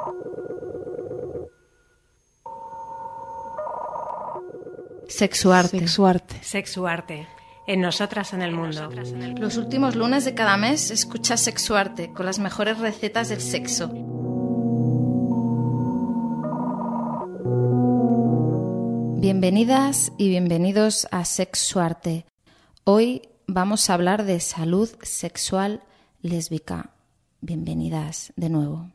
Sexuarte. En Nosotras en el Mundo. Los últimos lunes de cada mes escucha Sexuarte con las mejores recetas del sexo. Bienvenidas y bienvenidos a Sexuarte. Hoy vamos a hablar de salud sexual lésbica. Bienvenidas de nuevo.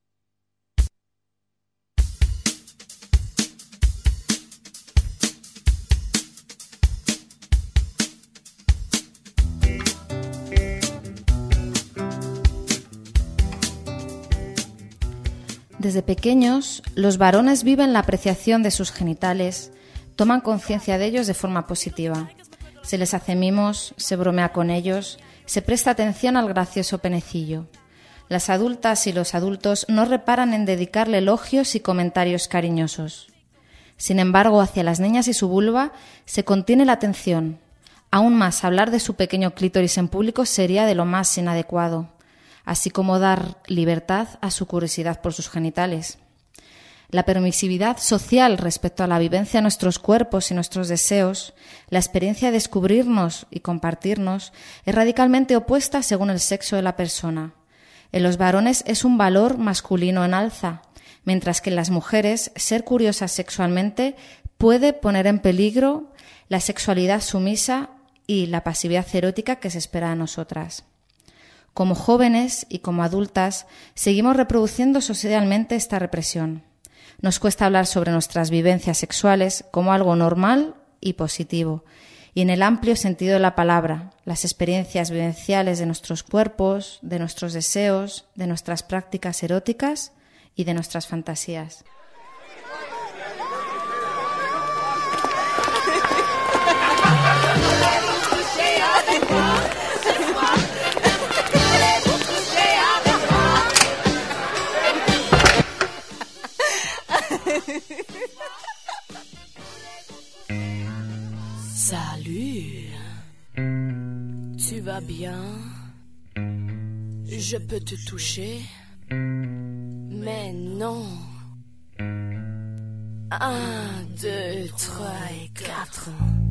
Desde pequeños, los varones viven la apreciación de sus genitales, toman conciencia de ellos de forma positiva. Se les hace mimos, se bromea con ellos, se presta atención al gracioso penecillo. Las adultas y los adultos no reparan en dedicarle elogios y comentarios cariñosos. Sin embargo, hacia las niñas y su vulva se contiene la atención. Aún más, hablar de su pequeño clítoris en público sería de lo más inadecuado, así como dar libertad a su curiosidad por sus genitales. La permisividad social respecto a la vivencia de nuestros cuerpos y nuestros deseos, la experiencia de descubrirnos y compartirnos, es radicalmente opuesta según el sexo de la persona. En los varones es un valor masculino en alza, mientras que en las mujeres ser curiosas sexualmente puede poner en peligro la sexualidad sumisa y la pasividad erótica que se espera de nosotras. Como jóvenes y como adultas, seguimos reproduciendo socialmente esta represión. Nos cuesta hablar sobre nuestras vivencias sexuales como algo normal y positivo, y en el amplio sentido de la palabra, las experiencias vivenciales de nuestros cuerpos, de nuestros deseos, de nuestras prácticas eróticas y de nuestras fantasías. Salut, tu vas bien? Je peux te toucher? Mais non. 1, 2, 3 et 4.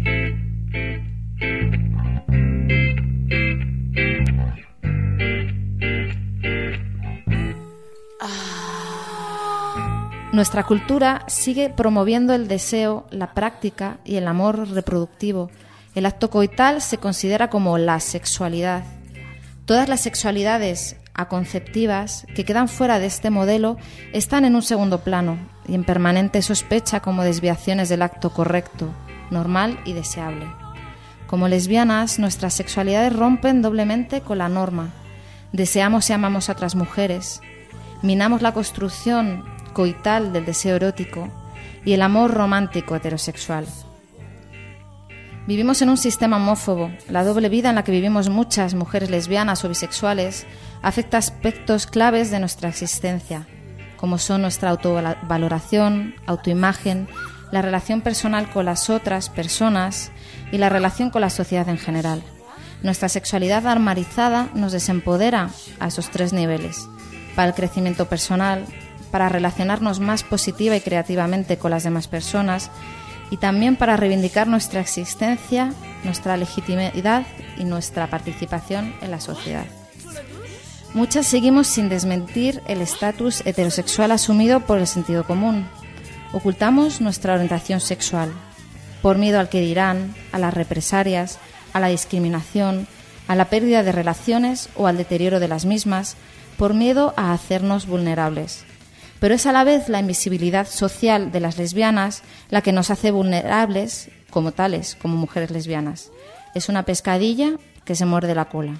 Nuestra cultura sigue promoviendo el deseo, la práctica y el amor reproductivo. El acto coital se considera como la sexualidad. Todas las sexualidades aconceptivas que quedan fuera de este modelo están en un segundo plano y en permanente sospecha como desviaciones del acto correcto, normal y deseable. Como lesbianas, nuestras sexualidades rompen doblemente con la norma. Deseamos y amamos a otras mujeres. Minamos la construcción coital del deseo erótico y el amor romántico heterosexual. Vivimos en un sistema homófobo. La doble vida en la que vivimos muchas mujeres lesbianas o bisexuales afecta aspectos claves de nuestra existencia, como son nuestra autovaloración, autoimagen, la relación personal con las otras personas y la relación con la sociedad en general. Nuestra sexualidad armarizada nos desempodera a esos 3 niveles, para el crecimiento personal, para relacionarnos más positiva y creativamente con las demás personas y también para reivindicar nuestra existencia, nuestra legitimidad y nuestra participación en la sociedad. Muchas seguimos sin desmentir el estatus heterosexual asumido por el sentido común. Ocultamos nuestra orientación sexual, por miedo al que dirán, a las represalias, a la discriminación, a la pérdida de relaciones o al deterioro de las mismas, por miedo a hacernos vulnerables. Pero es a la vez la invisibilidad social de las lesbianas la que nos hace vulnerables como tales, como mujeres lesbianas. Es una pescadilla que se muerde la cola.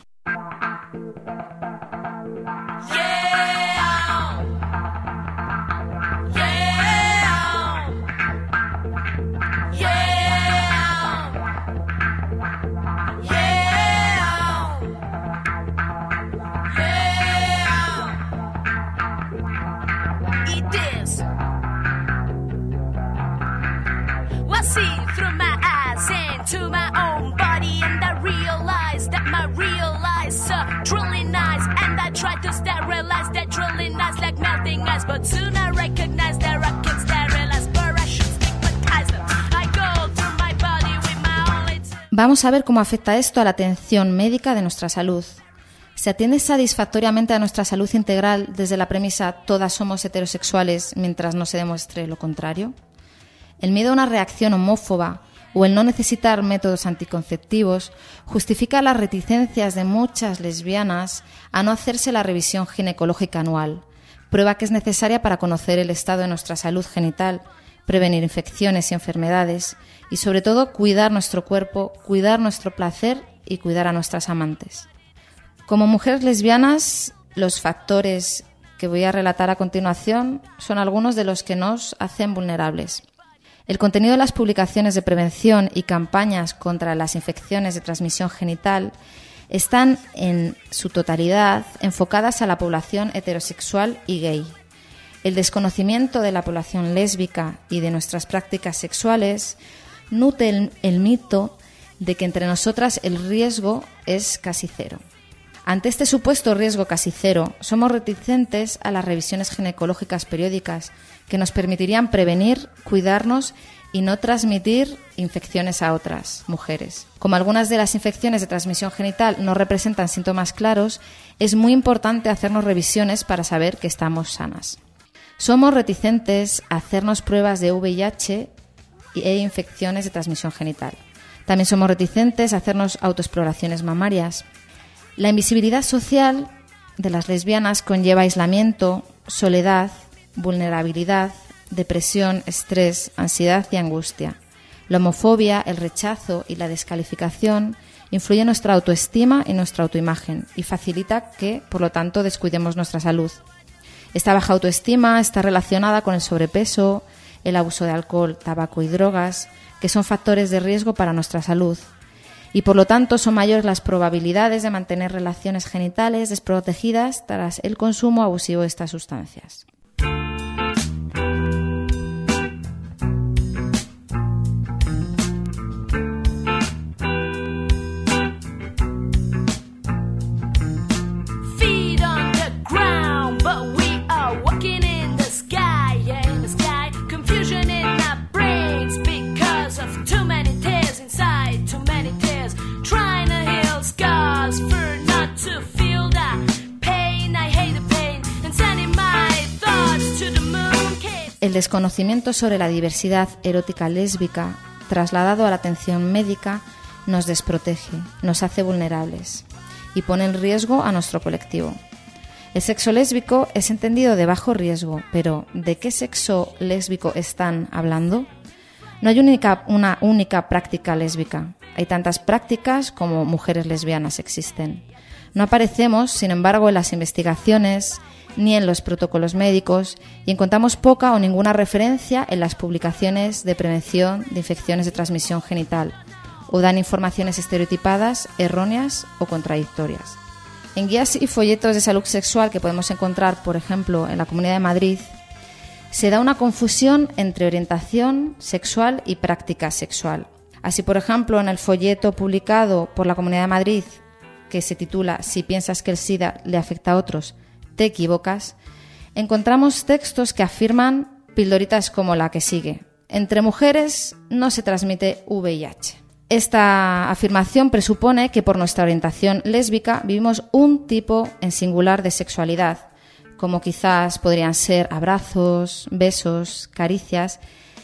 Truly nice, and I try to sterilize that truly nice, like melting ice. eyes, but soon I recognize there are kids that realize, but I should stigmatize them. I go through my body with my only Vamos a ver cómo afecta esto a la atención médica de nuestra salud. ¿Se atiende satisfactoriamente a nuestra salud integral desde la premisa todas somos heterosexuales mientras no se demuestre lo contrario? El miedo a una reacción homófoba o el no necesitar métodos anticonceptivos justifica las reticencias de muchas lesbianas a no hacerse la revisión ginecológica anual, prueba que es necesaria para conocer el estado de nuestra salud genital, prevenir infecciones y enfermedades y, sobre todo, cuidar nuestro cuerpo, cuidar nuestro placer y cuidar a nuestras amantes. Como mujeres lesbianas, los factores que voy a relatar a continuación son algunos de los que nos hacen vulnerables. El contenido de las publicaciones de prevención y campañas contra las infecciones de transmisión genital están en su totalidad enfocadas a la población heterosexual y gay. El desconocimiento de la población lésbica y de nuestras prácticas sexuales nutre el mito de que entre nosotras el riesgo es casi cero. Ante este supuesto riesgo casi cero, somos reticentes a las revisiones ginecológicas periódicas que nos permitirían prevenir, cuidarnos y no transmitir infecciones a otras mujeres. Como algunas de las infecciones de transmisión genital no representan síntomas claros, es muy importante hacernos revisiones para saber que estamos sanas. Somos reticentes a hacernos pruebas de VIH e infecciones de transmisión genital. También somos reticentes a hacernos autoexploraciones mamarias. La invisibilidad social de las lesbianas conlleva aislamiento, soledad, vulnerabilidad, depresión, estrés, ansiedad y angustia. La homofobia, el rechazo y la descalificación influyen en nuestra autoestima y nuestra autoimagen y facilita que, por lo tanto, descuidemos nuestra salud. Esta baja autoestima está relacionada con el sobrepeso, el abuso de alcohol, tabaco y drogas, que son factores de riesgo para nuestra salud. Y por lo tanto son mayores las probabilidades de mantener relaciones genitales desprotegidas tras el consumo abusivo de estas sustancias. El desconocimiento sobre la diversidad erótica lésbica, trasladado a la atención médica, nos desprotege, nos hace vulnerables y pone en riesgo a nuestro colectivo. El sexo lésbico es entendido de bajo riesgo, pero ¿de qué sexo lésbico están hablando? No hay una única práctica lésbica. Hay tantas prácticas como mujeres lesbianas existen. No aparecemos, sin embargo, en las investigaciones ni en los protocolos médicos y encontramos poca o ninguna referencia en las publicaciones de prevención de infecciones de transmisión genital o dan informaciones estereotipadas, erróneas o contradictorias. En guías y folletos de salud sexual que podemos encontrar, por ejemplo, en la Comunidad de Madrid, se da una confusión entre orientación sexual y práctica sexual. Así, por ejemplo, en el folleto publicado por la Comunidad de Madrid, que se titula «Si piensas que el SIDA le afecta a otros, te equivocas», encontramos textos que afirman pildoritas como la que sigue. Entre mujeres no se transmite VIH. Esta afirmación presupone que por nuestra orientación lésbica vivimos un tipo en singular de sexualidad, como quizás podrían ser abrazos, besos, caricias.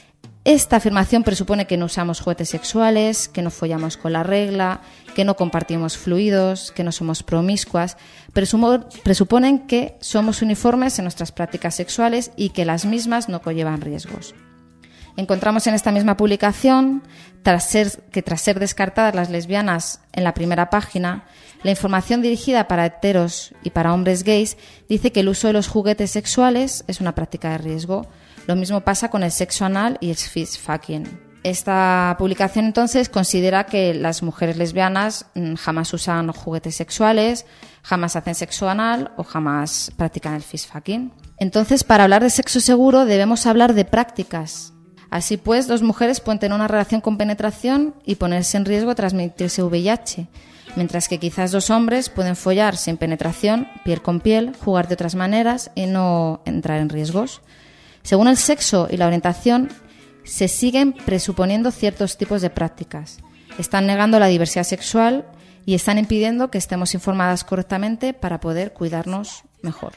Esta afirmación presupone que no usamos juguetes sexuales, que no follamos con la regla, que no compartimos fluidos, que no somos promiscuas. Presuponen que somos uniformes en nuestras prácticas sexuales y que las mismas no conllevan riesgos. Encontramos en esta misma publicación tras ser descartadas las lesbianas en la primera página, la información dirigida para heteros y para hombres gays dice que el uso de los juguetes sexuales es una práctica de riesgo. Lo mismo pasa con el sexo anal y el fist fucking. Esta publicación entonces considera que las mujeres lesbianas jamás usan juguetes sexuales, jamás hacen sexo anal o jamás practican el fist fucking. Entonces, para hablar de sexo seguro debemos hablar de prácticas. Así pues, dos mujeres pueden tener una relación con penetración y ponerse en riesgo de transmitirse VIH. mientras que quizás 2 hombres pueden follar sin penetración, piel con piel, jugar de otras maneras y no entrar en riesgos. Según el sexo y la orientación, se siguen presuponiendo ciertos tipos de prácticas. Están negando la diversidad sexual y están impidiendo que estemos informadas correctamente para poder cuidarnos mejor.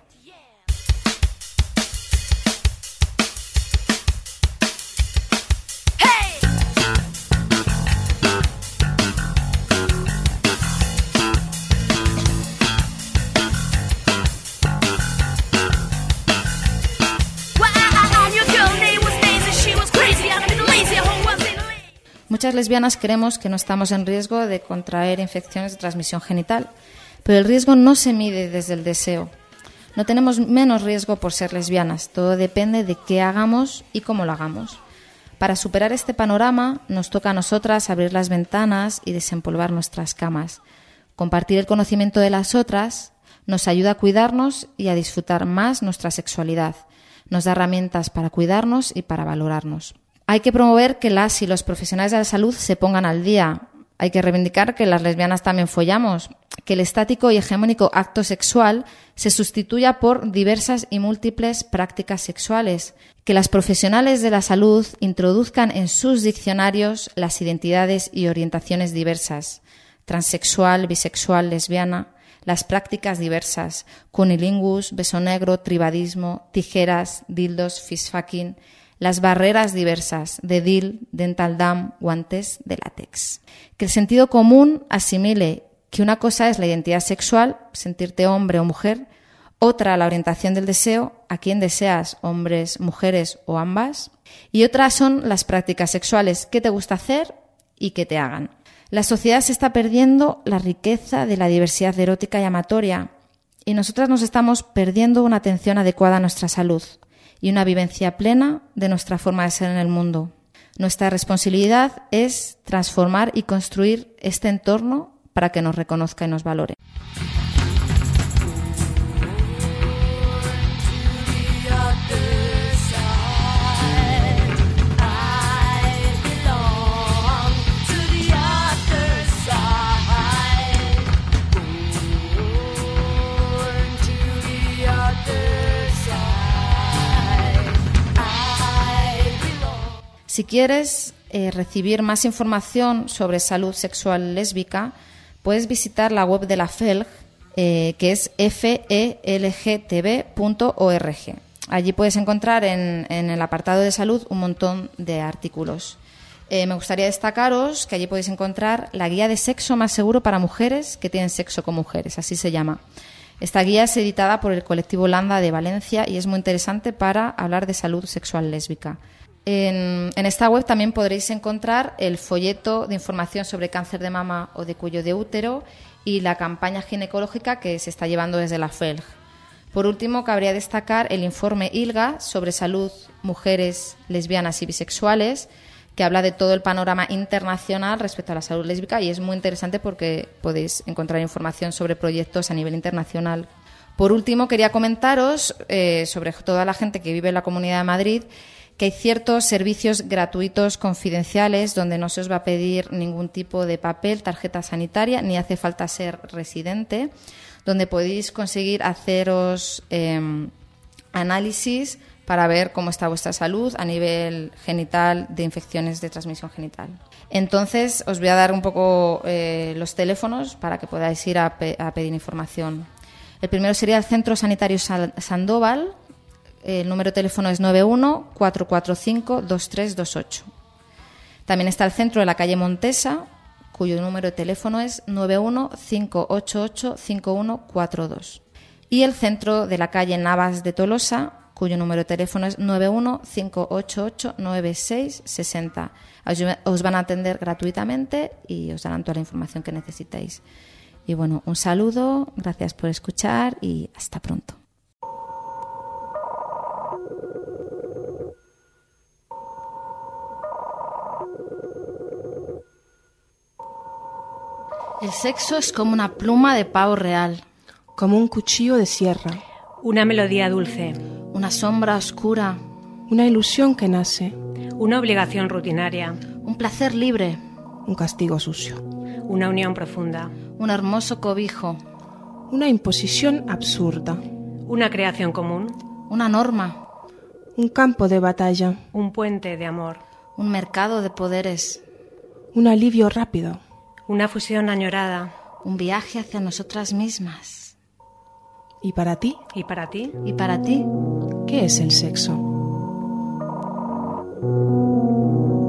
Muchas lesbianas creemos que no estamos en riesgo de contraer infecciones de transmisión genital, pero el riesgo no se mide desde el deseo. No tenemos menos riesgo por ser lesbianas, todo depende de qué hagamos y cómo lo hagamos. Para superar este panorama, nos toca a nosotras abrir las ventanas y desempolvar nuestras camas. Compartir el conocimiento de las otras nos ayuda a cuidarnos y a disfrutar más nuestra sexualidad. Nos da herramientas para cuidarnos y para valorarnos. Hay que promover que las y los profesionales de la salud se pongan al día. Hay que reivindicar que las lesbianas también follamos, que el estático y hegemónico acto sexual se sustituya por diversas y múltiples prácticas sexuales, que las profesionales de la salud introduzcan en sus diccionarios las identidades y orientaciones diversas, transexual, bisexual, lesbiana, las prácticas diversas, cunilingus, beso negro, tribadismo, tijeras, dildos, fistfucking, las barreras diversas de DIL, dental dam, guantes de látex. Que el sentido común asimile que una cosa es la identidad sexual, sentirte hombre o mujer, otra la orientación del deseo, a quién deseas, hombres, mujeres o ambas, y otras son las prácticas sexuales, qué te gusta hacer y qué te hagan. La sociedad se está perdiendo la riqueza de la diversidad erótica y amatoria, y nosotras nos estamos perdiendo una atención adecuada a nuestra salud y una vivencia plena de nuestra forma de ser en el mundo. Nuestra responsabilidad es transformar y construir este entorno para que nos reconozca y nos valore. Si quieres recibir más información sobre salud sexual lésbica, puedes visitar la web de la FELG, que es felgtb.org. Allí puedes encontrar en el apartado de salud un montón de artículos. Me gustaría destacaros que allí podéis encontrar la guía de sexo más seguro para mujeres que tienen sexo con mujeres, así se llama. Esta guía es editada por el colectivo Landa de Valencia y es muy interesante para hablar de salud sexual lésbica. En esta web también podréis encontrar el folleto de información sobre cáncer de mama o de cuello de útero y la campaña ginecológica que se está llevando desde la FELG. Por último, cabría destacar el informe ILGA sobre salud, mujeres, lesbianas y bisexuales, que habla de todo el panorama internacional respecto a la salud lésbica y es muy interesante porque podéis encontrar información sobre proyectos a nivel internacional. Por último, quería comentaros sobre toda la gente que vive en la Comunidad de Madrid que hay ciertos servicios gratuitos confidenciales donde no se os va a pedir ningún tipo de papel, tarjeta sanitaria, ni hace falta ser residente, donde podéis conseguir haceros análisis para ver cómo está vuestra salud a nivel genital de infecciones de transmisión genital. Entonces, os voy a dar un poco los teléfonos para que podáis ir a pedir información. El primero sería el Centro Sanitario Sandoval. El número de teléfono es 91-445-2328. También está el centro de la calle Montesa, cuyo número de teléfono es 91-588-5142. Y el centro de la calle Navas de Tolosa, cuyo número de teléfono es 91-588-9660. Os van a atender gratuitamente y os darán toda la información que necesitéis. Y bueno, un saludo, gracias por escuchar y hasta pronto. El sexo es como una pluma de pavo real, como un cuchillo de sierra, Una melodía dulce, una sombra oscura, una ilusión que nace, una obligación rutinaria, un placer libre, un castigo sucio, una unión profunda, un hermoso cobijo, una imposición absurda, Una creación común. una norma, un campo de batalla, Un puente de amor. un mercado de poderes, un alivio rápido. Una fusión añorada. un viaje hacia nosotras mismas. ¿Y para ti? ¿Y para ti? ¿Y para ti? ¿Qué es el sexo?